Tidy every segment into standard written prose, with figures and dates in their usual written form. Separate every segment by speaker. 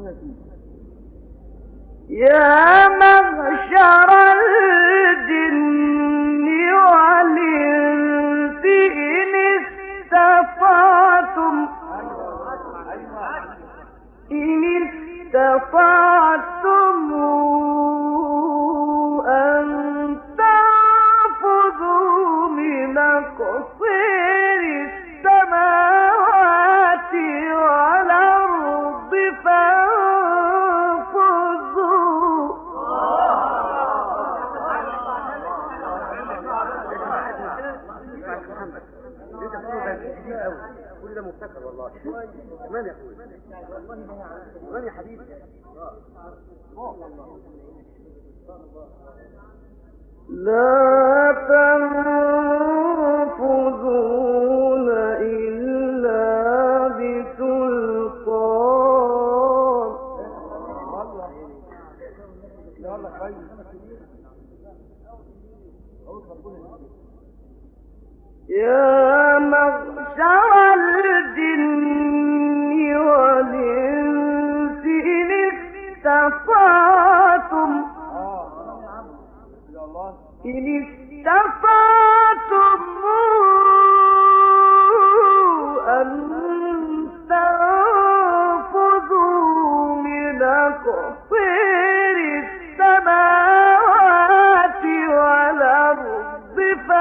Speaker 1: يا معشر الجن والإنس إن استطعتم أن تنفذوا من أقطار السماوات والأرض فانفذوا.
Speaker 2: كل ده مبتكر والله. كمان يا اخوي، كمان يا حبيبي.
Speaker 1: لا تنفذون إلا بسلطان. يا معشر الجن والإنس إن استطعتم أن تنفذوا من أقطار السماوات والأرض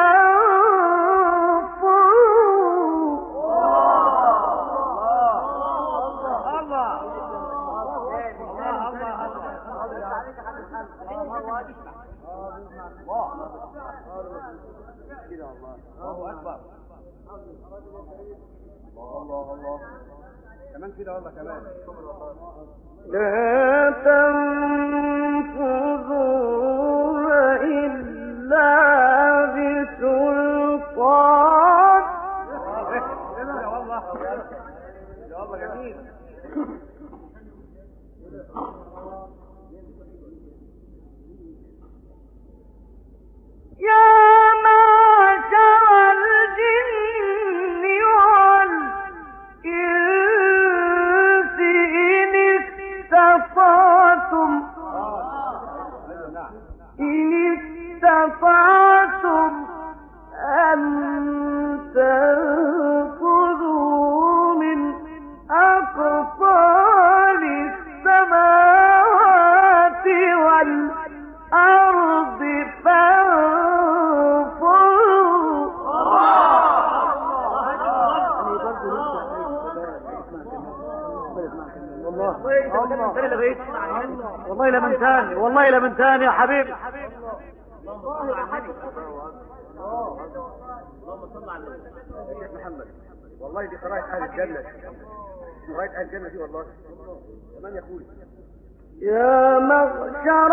Speaker 2: الله اكبر. الله كمان كده والله كمان.
Speaker 1: لا تنفذون إلا بسلطان.
Speaker 2: يا والله يا والله جميل.
Speaker 1: يا معشر الجن والإنس إن استطعتم أن تنفذوا من أقطار السماوات والأرض
Speaker 2: والله لا من ثاني، والله لا من ثاني يا حبيبي.
Speaker 3: اللهم صل على النبي
Speaker 2: يا شيخ محمد، والله دي قراءة أهل الجنة، قراءة أهل الجنة دي والله. كمان يا أخوي.
Speaker 1: يا معشر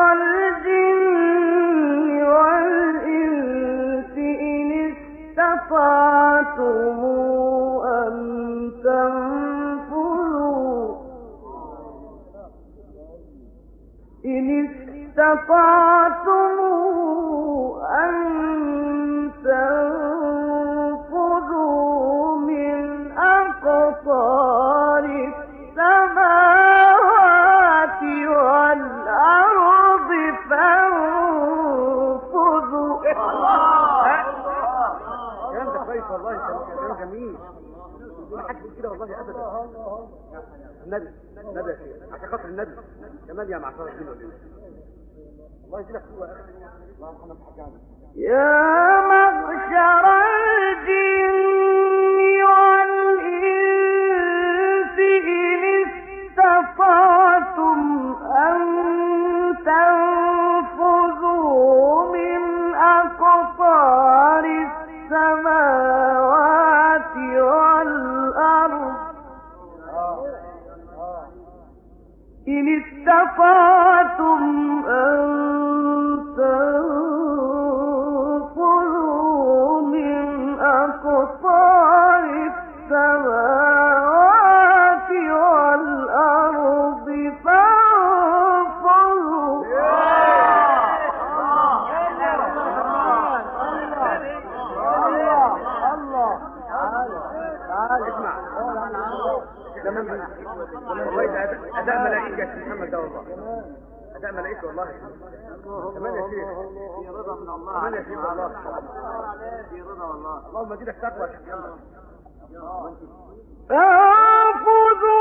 Speaker 1: الجن والإنس إن استطعتم أن تنفذوا من أقطار السماوات والأرض فانفذوا.
Speaker 2: كلام ده كويس والله، كلام جميل. ما حدش بيقول كده والله ابدا. النبي يا شيخ، عشان خاطر النبي كمان يا معشر الجن والانس. الله يجزيك قوه يا اخي. الله يرحمك حاجه.
Speaker 1: يا معشر الجن والإنس إن استطعتم أن تنفذوا من أقطار السماوات والأرض إن استطعتم أن تنفذوا من أقطار السماوات والأرض فانفذوا.
Speaker 2: تعال اسمع. والله ده اداء ملائكه يا شيخ محمد ده والله، اداء ملائكه والله. كمان يا شيخ
Speaker 3: في رضا من الله
Speaker 2: كمان يا شيخ والله.
Speaker 3: في رضا والله.
Speaker 2: اللهم ازيدك تقوى يا شيخ محمد.
Speaker 1: فاعبدوا